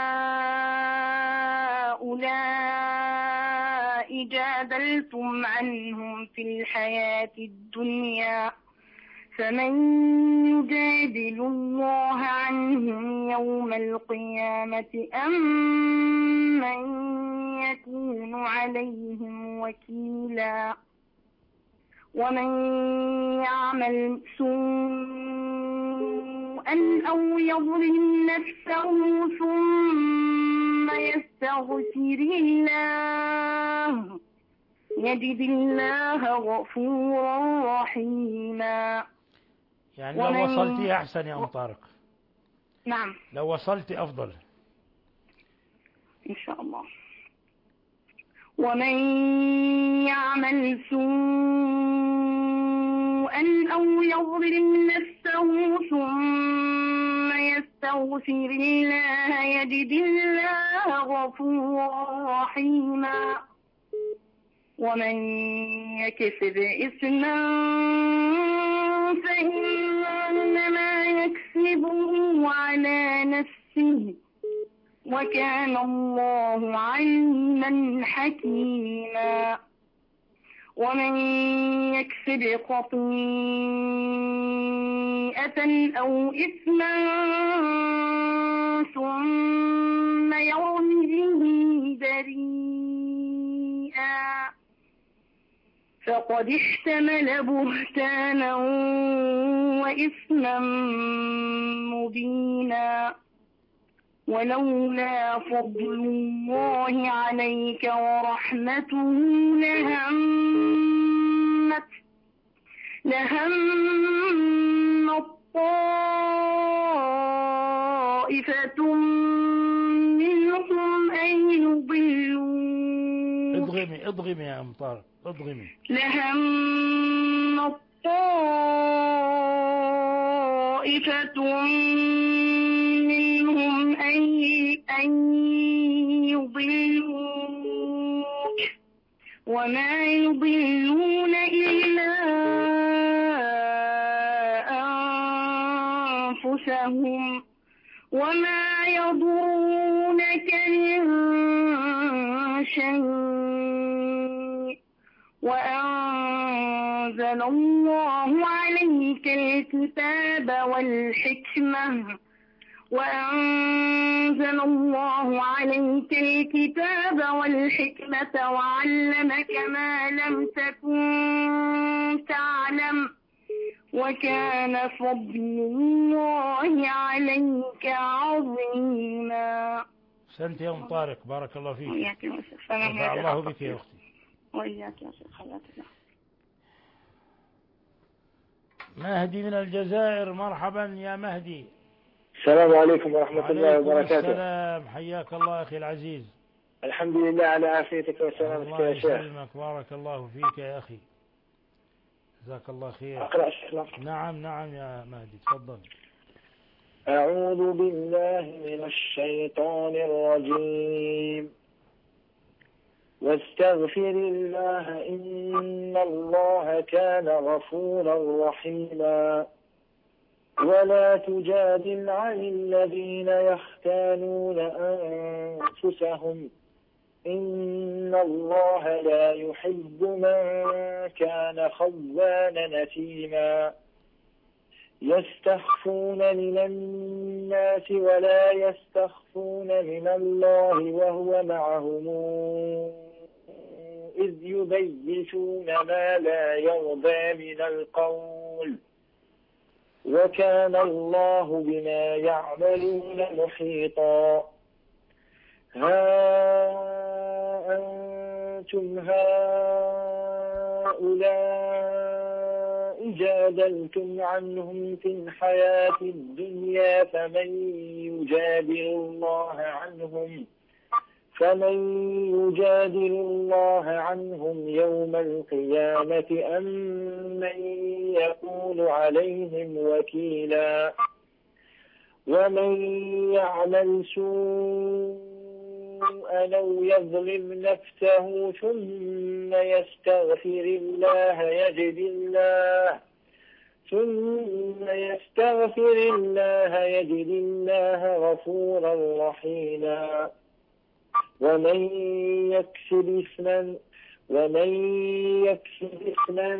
هؤلاء جادلتم عنهم في الحياة الدنيا فمن يجادل الله عنهم يوم القيامة أم من يكون عليهم وكيلا. ومن يعمل سوءا أو يظلم نفسه ثم يستغفر الله يجد الله غفورا رحيما. يعني لو وصلتي أحسن يا أم طارق. نعم. لو وصلتي أفضل إن شاء الله. ومن يعمل سوءا أو يظلم نفسه ثم يستغفر الله يجد الله غفورا رحيما. ومن يكسب إثما فإنما يكسبه على نفسه وكان الله عليما حكيما. ومن يكسب خطيئة أو إثما ثم يرم به بريئا فقد احتمل بهتانا وإثما مبينا. ولولا فضل الله عليك ورحمته لهمت لهم طائفة منهم أن يضلوا. اضغمي اضغمي يا أم طارق اضغمي. لهم طائفة منهم أن يضلوك وما يضلون إلا أنفسهم وما يضرونك من شيء. وأنزل الله عليك الكتاب والحكمة وأنزل الله عليك الكتاب والحكمة وعلمك ما لم تكن تعلم وكان فضل الله عليك عظيما. أحسنت يا أم طارق بارك الله فيك. وإياك يا شيخ. رفع الله بك يا أختي. وإياك يا شيخ. حياك الله. مهدي من الجزائر، مرحبا يا مهدي. السلام عليكم ورحمة الله وبركاته. السلام، حياك الله أخي العزيز. الحمد لله على عافيتك وسلامتك يا شيخ. الله يسلمك بارك الله فيك يا أخي، جزاك الله خير. أقرأ شيخنا. نعم نعم يا مهدي تفضل. أعوذ بالله من الشيطان الرجيم. واستغفر الله إن الله كان غفورا رحيما. ولا تجادل عن الذين يختانون أنفسهم إن الله لا يحب من كان خوانا نثيما. يستخفون من الناس ولا يستخفون من الله وهو معهم إذ يبيتون ما لا يرضى من القول وكان الله بما يعملون محيطا. ها أنتم هؤلاء جادلتم عنهم في الحياة الدنيا فمن يجادل الله عنهم فمن يجادل الله عنهم يوم القيامة أم من يكون عليهم وكيلا ومن يعمل سوءا أو يظلم نفسه ثم يستغفر الله يجد الله ثم يستغفر الله يجد الله غفورا رحيما ومن يكسب إثما ومن يكسب إثما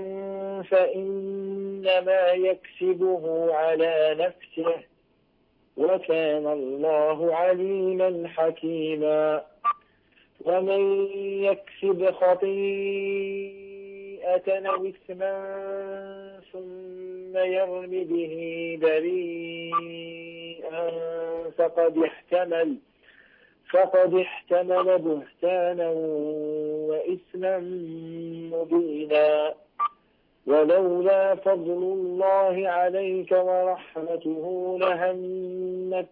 فإنما يكسبه على نفسه وكان الله عليما حكيما ومن يكسب خطيئة أو إثما ثم يرم به بريئا فقد احتمل فقد احتمل بهتانا وإثما مبينا ولولا فضل الله عليك ورحمته لهمت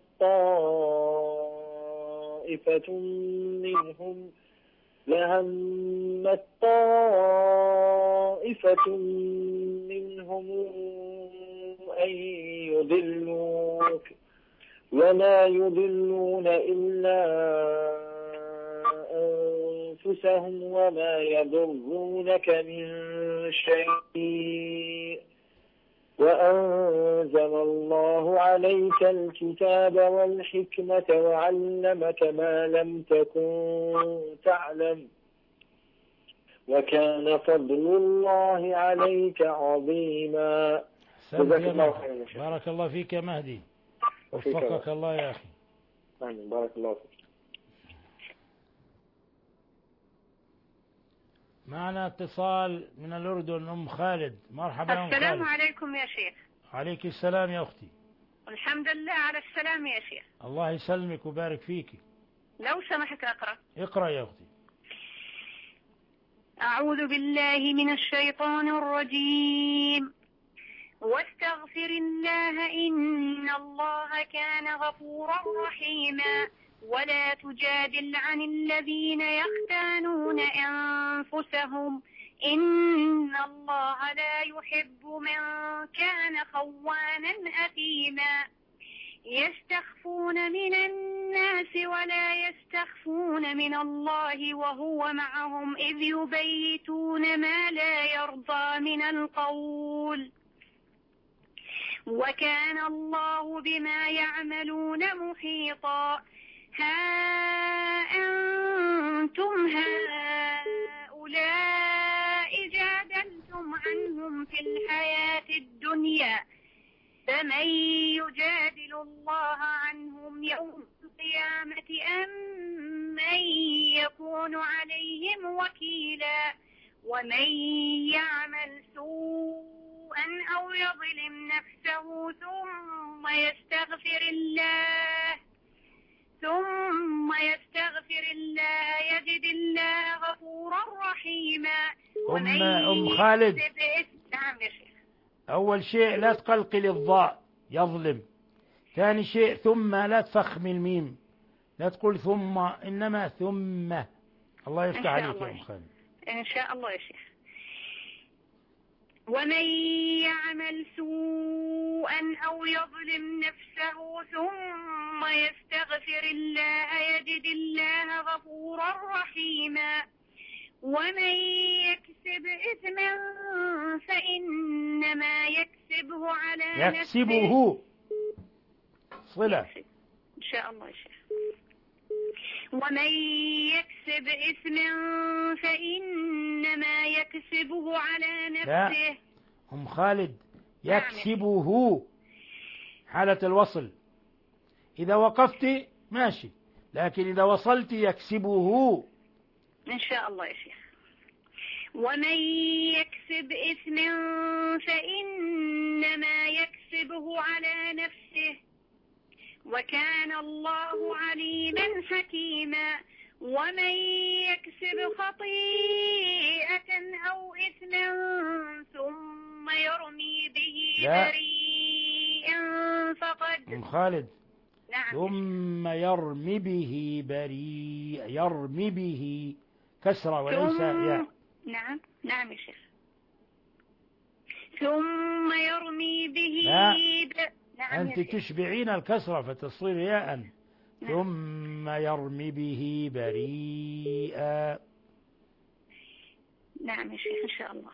طائفة منهم لهمت طائفة منهم أن يضلوك وما يضلون إلا أنفسهم وما يضرونك من شيء وأنزل الله عليك الكتاب والحكمة وعلمك ما لم تكن تعلم وكان فضل الله عليك عظيما. بارك الله فيك يا مهدي، وفقك الله يا أخي. آمين. بارك الله فيك. معنا اتصال من الأردن، أم خالد. مرحبا أم خالد. السلام عليكم يا شيخ. عليك السلام يا أختي. الحمد لله على السلام يا شيخ. الله يسلمك وبارك فيك. لو سمحت أقرأ. اقرأ يا أختي. أعوذ بالله من الشيطان الرجيم. واستغفر الله إن الله كان غفورا رحيما ولا تجادل عن الذين يختانون أنفسهم إن الله لا يحب من كان خوانا أثيما يستخفون من الناس ولا يستخفون من الله وهو معهم إذ يبيتون ما لا يرضى من القول وكان الله بما يعملون محيطا ها أنتم هؤلاء جادلتم عنهم في الحياة الدنيا فمن يجادل الله عنهم يوم القيامة أم من يكون عليهم وكيلا ومن يعمل سوءا أو يظلم نفسه ثم يستغفر الله ثم يستغفر الله يجد الله غفورا رحيما. أم, أم خالد، أول شيء لا تقلقل الضاء يظلم. ثاني شيء ثم لا تفخم الميم، لا تقول ثم، إنما ثم. الله يفتح عليك يا أم خالد. إن شاء الله يا شيخ. ومن يعمل سوءا أو يظلم نفسه ثم يستغفر الله يجد الله غفورا رحيما ومن يكسب إثما فإنما يكسبه على نفسه يكسبه صلة إن شاء الله يا شيخ. ومن يكسب إثما فإنما يكسبه على نفسه. لا هم خالد يكسبه حالة الوصل، إذا وقفت ماشي، لكن إذا وصلت يكسبه إن شاء الله يا شيخ. ومن يكسب إثما فإنما يكسبه على نفسه وكان الله عليما حكيما ومن يكسب خطيئة أو إثما ثم يرمي به بريئا فقد أم خالد نعم ثم يرمي به بريء، يرمي به كسرة وليس ياء. نعم نعم يا شيخ. ثم يرمي به لا. ب... نعم أنت تشبعين الكسرة فتصير ياء. نعم. ثم يرمي به بريئا. نعم يا شيخ إن شاء الله.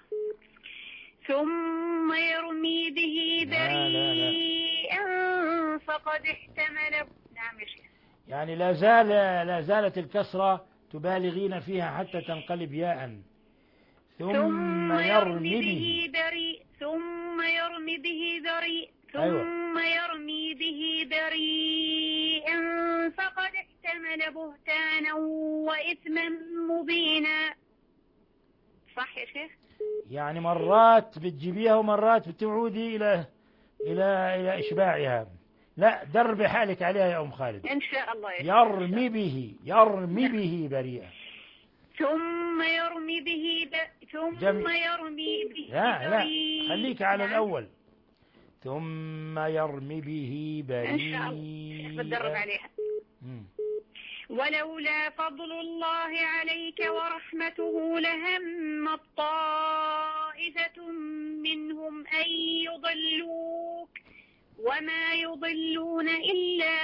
ثم يرمي به بريئا فقد احتمل. نعم يا شيخ. يعني لا زال لا زالت الكسرة تبالغين فيها حتى تنقلب ياء. ثم, ثم يرمي به بريء. ثم يرمي به بريء. ثم أيوة. يرمي به بريئا فقد احتمل بهتانا وإثما مبينا. صح يا شيخ؟ يعني مرات بتجيبيها ومرات بتعودي إلى إلى إلى إشباعها. لا دربي حالك عليها يا أم خالد إن شاء الله يا شيخ. يرمي به يرمي به بريئا. ثم يرمي به ب... ثم جميل. يرمي به لا لا خليك على نعم. الأول. ثم يرمي به بريئا. إن شاء الله بتدرب عليها. مم. ولولا فضل الله عليك ورحمته لهم طائفة منهم أن يضلوك وما يضلون إلا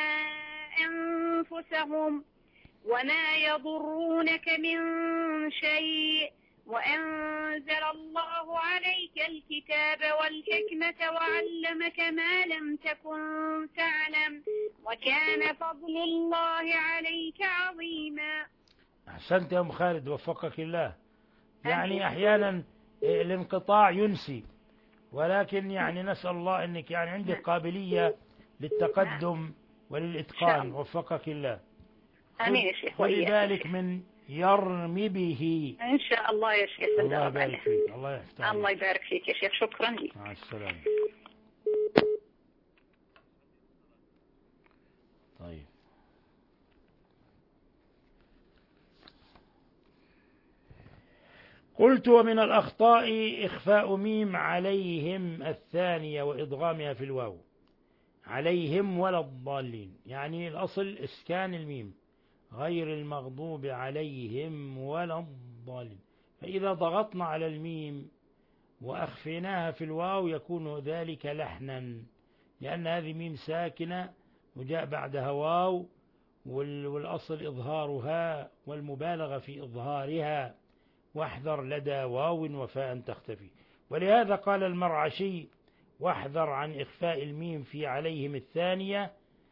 أنفسهم وما يضرونك من شيء وأنزل الله عليك الكتاب والحكمة وعلمك ما لم تكن تعلم وكان فضل الله عليك عظيما. أحسنت يا أم خالد وفقك الله. يعني أحيانا الانقطاع ينسي، ولكن يعني نسأل الله أنك يعني عندك قابلية للتقدم وللإتقان وفقك الله. آمين يا شيخ. خذي بالك من يرمي به إن شاء الله يا شيخ. الله يبارك فيك. الله يفتح. الله يبارك فيك يا شيخ. شكرا لك. مع السلامة. طيب قلت ومن الأخطاء إخفاء ميم عليهم الثانية وإضغامها في الواو. عليهم ولا الضالين، يعني الأصل إسكان الميم غير المغضوب عليهم ولا الضالين، فإذا ضغطنا على الميم وأخفيناها في الواو يكون ذلك لحنا، لأن هذه ميم ساكنة وجاء بعدها واو، والأصل إظهارها والمبالغة في إظهارها، واحذر لدى واو وفاء تختفي. ولهذا قال المرعشي واحذر عن إخفاء الميم في عليهم الثانية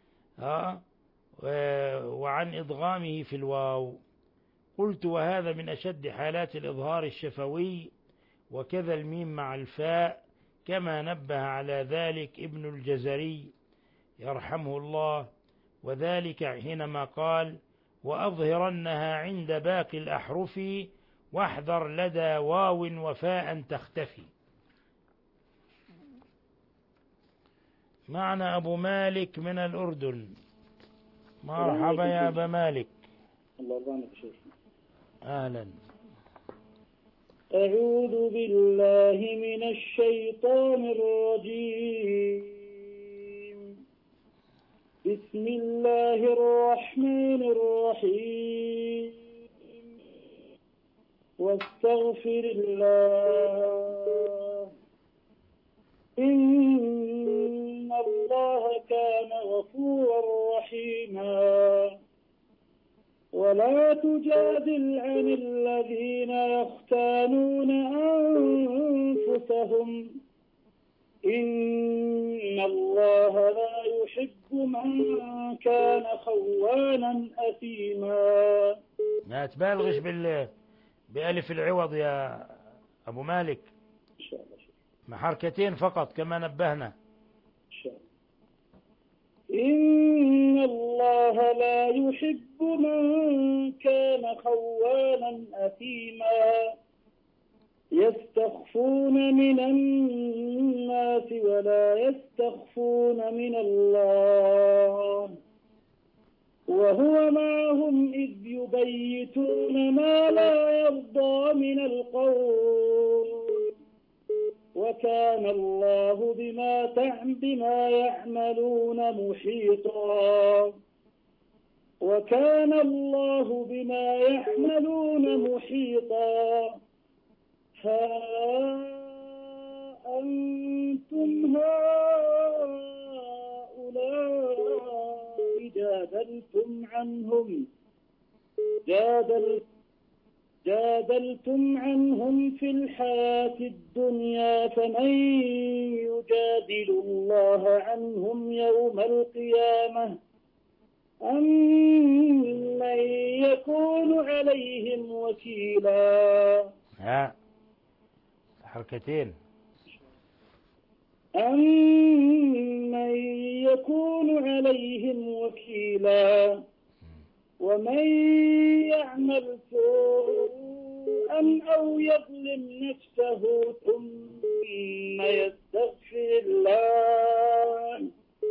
وعن إضغامه في الواو. قلت وهذا من أشد حالات الإظهار الشفوي، وكذا الميم مع الفاء، كما نبه على ذلك ابن الجزري يرحمه الله، وذلك حينما قال وأظهرنها عند باقي الأحرف واحذر لدى واو وفاء تختفي. معنا أبو مالك من الأردن. مرحبا يا أبا مالك. الله يرضى شيخ. أهلا. أعوذ بالله من الشيطان الرجيم. بسم الله الرحمن الرحيم. واستغفر الله إن الله كان غفورا رحيما. ولا تجادل عن الذين يختانون أنفسهم إن الله لا يحب من كان خوانا أثيما. ما تبالغش بال بألف العوض يا أبو مالك، إن شاء الله مع حركتين فقط كما نبهنا. إن شاء الله. إن الله لا يحب من كان خوانا أثيما. يستخفون من الناس ولا يستخفون من الله وهو معهم إذ يبيتون ما لا يرضى من القول وكان وكان الله بما تعم بما يعملون محيطا وكان الله بما يعملون محيطا ها أنتم هؤلاء جادلتم عنهم جادل جادلتم عنهم في الحياة الدنيا فمن يجادل الله عنهم يوم القيامة أم من يكون عليهم وكيلا. ها حركتين. أمن يكون عليهم وكيلا ومن يعمل سوءا أو يظلم نفسه ثم يستغفر الله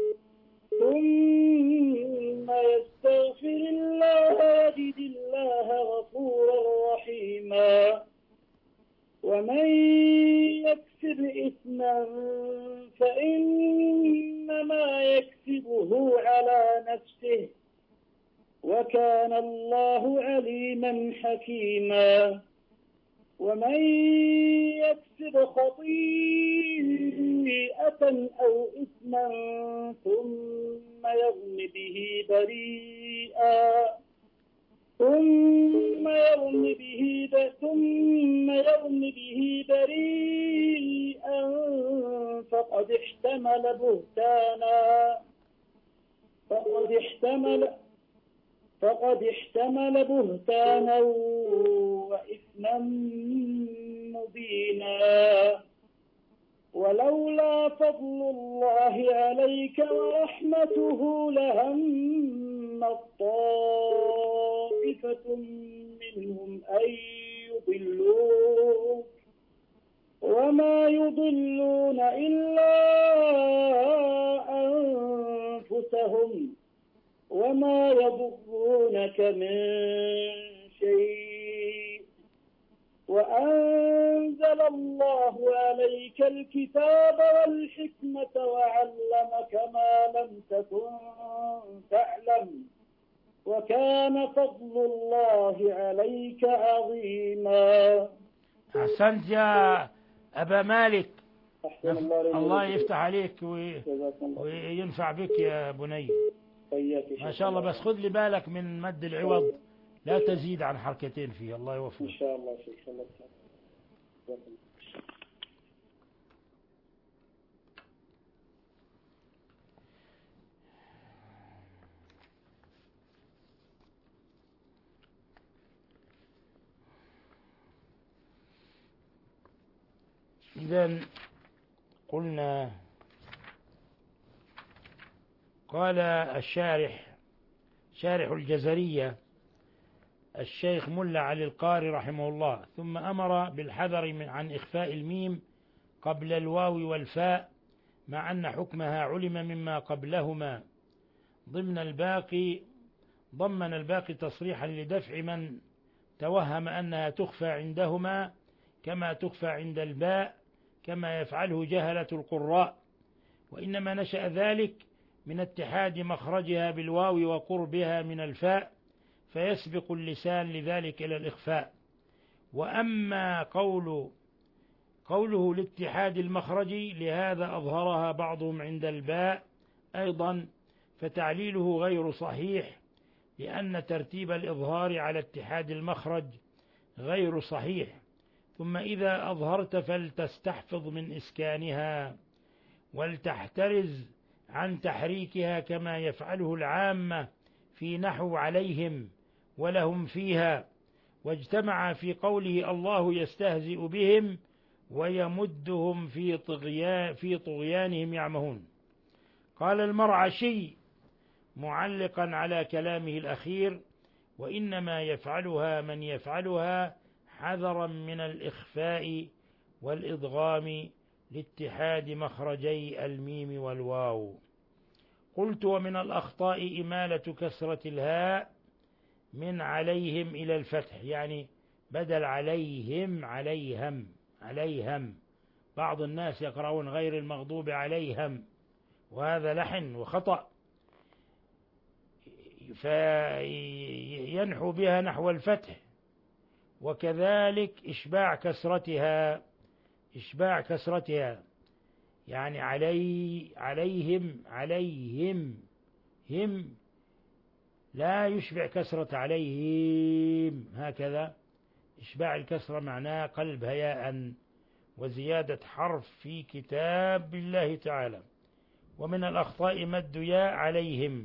ثم يستغفر الله يجد الله غفورا رحيما ومن يكسب إثما فإنما يكسبه على نفسه وكان الله عليما حكيما ومن يكسب خطيئة أو إثما ثم يرم به بريئا ثم يرم به ثم يرم به بريئا فقد احتمل بهتانا فقد احتمل فقد احتمل بهتانا وإثما مبينا ولولا فضل الله عليك ورحمته لهم طائفة منهم أن يضلوك وما يضلون إلا أنفسهم وما يضرونك من شيء وأنزل الله عليك الكتاب والحكمة وعلمك ما لم تكن تعلم وكان فضل الله عليك عظيما. أحسنت يا أبا مالك. الله يفتح عليك وينفع بك يا بني ما شاء الله. بس خذ لي بالك من مد العوض لا تزيد عن حركتين فيه. الله يوفقك إن شاء الله. شيخ الله. إذن قلنا قال الشارح شارح الجزرية الشيخ ملا علي القاري رحمه الله ثم أمر بالحذر من عن إخفاء الميم قبل الواو والفاء مع أن حكمها علم مما قبلهما ضمن الباقي ضمن الباقي تصريحا لدفع من توهم أنها تخفى عندهما كما تخفى عند الباء كما يفعله جهلة القراء وإنما نشأ ذلك من اتحاد مخرجها بالواو وقربها من الفاء فيسبق اللسان لذلك إلى الإخفاء. وأما قول قوله لاتحاد المخرج لهذا أظهرها بعضهم عند الباء أيضا فتعليله غير صحيح لأن ترتيب الإظهار على اتحاد المخرج غير صحيح. ثم إذا أظهرت فلتستحفظ من إسكانها ولتحترز عن تحريكها كما يفعله العامة في نحو عليهم ولهم فيها واجتمع في قوله الله يستهزئ بهم ويمدهم في طغيان في طغيانهم يعمهون. قال المرعشي معلقا على كلامه الأخير وإنما يفعلها من يفعلها حذرا من الإخفاء والإدغام لاتحاد مخرجي الميم والواو. قلت ومن الأخطاء إمالة كسرة الهاء من عليهم إلى الفتح يعني بدل عليهم عليهم عليهم بعض الناس يقرؤون غير المغضوب عليهم، وهذا لحن وخطأ، فينحو بها نحو الفتح. وكذلك إشباع كسرتها، إشباع كسرتها يعني علي عليهم عليهم هم لا يشبع كسرة عليهم، هكذا إشباع الكسرة معناه قلب هياء وزيادة حرف في كتاب الله تعالى. ومن الأخطاء مد ياء عليهم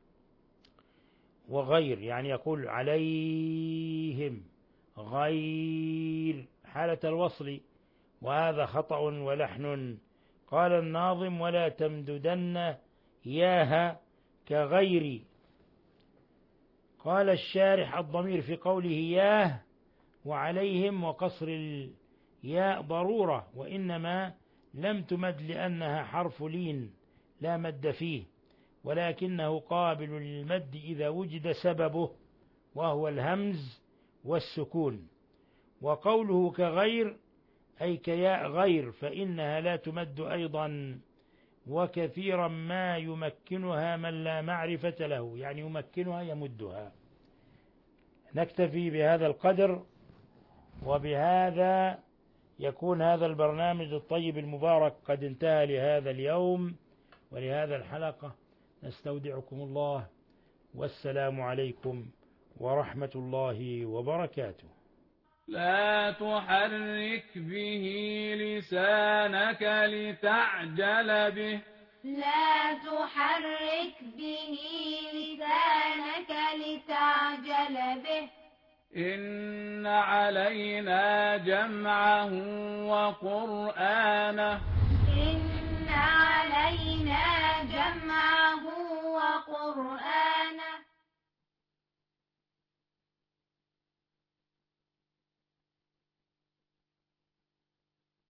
وغير، يعني يقول عليهم غير حالة الوصل، وهذا خطأ ولحن. قال الناظم ولا تمددن ياها كغير. قال الشارح الضمير في قوله ياه وعليهم وقصر الياء ضرورة، وإنما لم تمد لأنها حرف لين لا مد فيه، ولكنه قابل للمد إذا وجد سببه وهو الهمز والسكون. وقوله كغير أي كياء غير، فإنها لا تمد أيضا، وكثيرا ما يمكنها من لا معرفة له، يعني يمكنها يمدها. نكتفي بهذا القدر، وبهذا يكون هذا البرنامج الطيب المبارك قد انتهى لهذا اليوم ولهذا الحلقة. نستودعكم الله، والسلام عليكم ورحمة الله وبركاته. لا تحرك به لسانك لتعجل به لا تحرك به لسانك لتعجل به إن علينا جمعه وقرآنه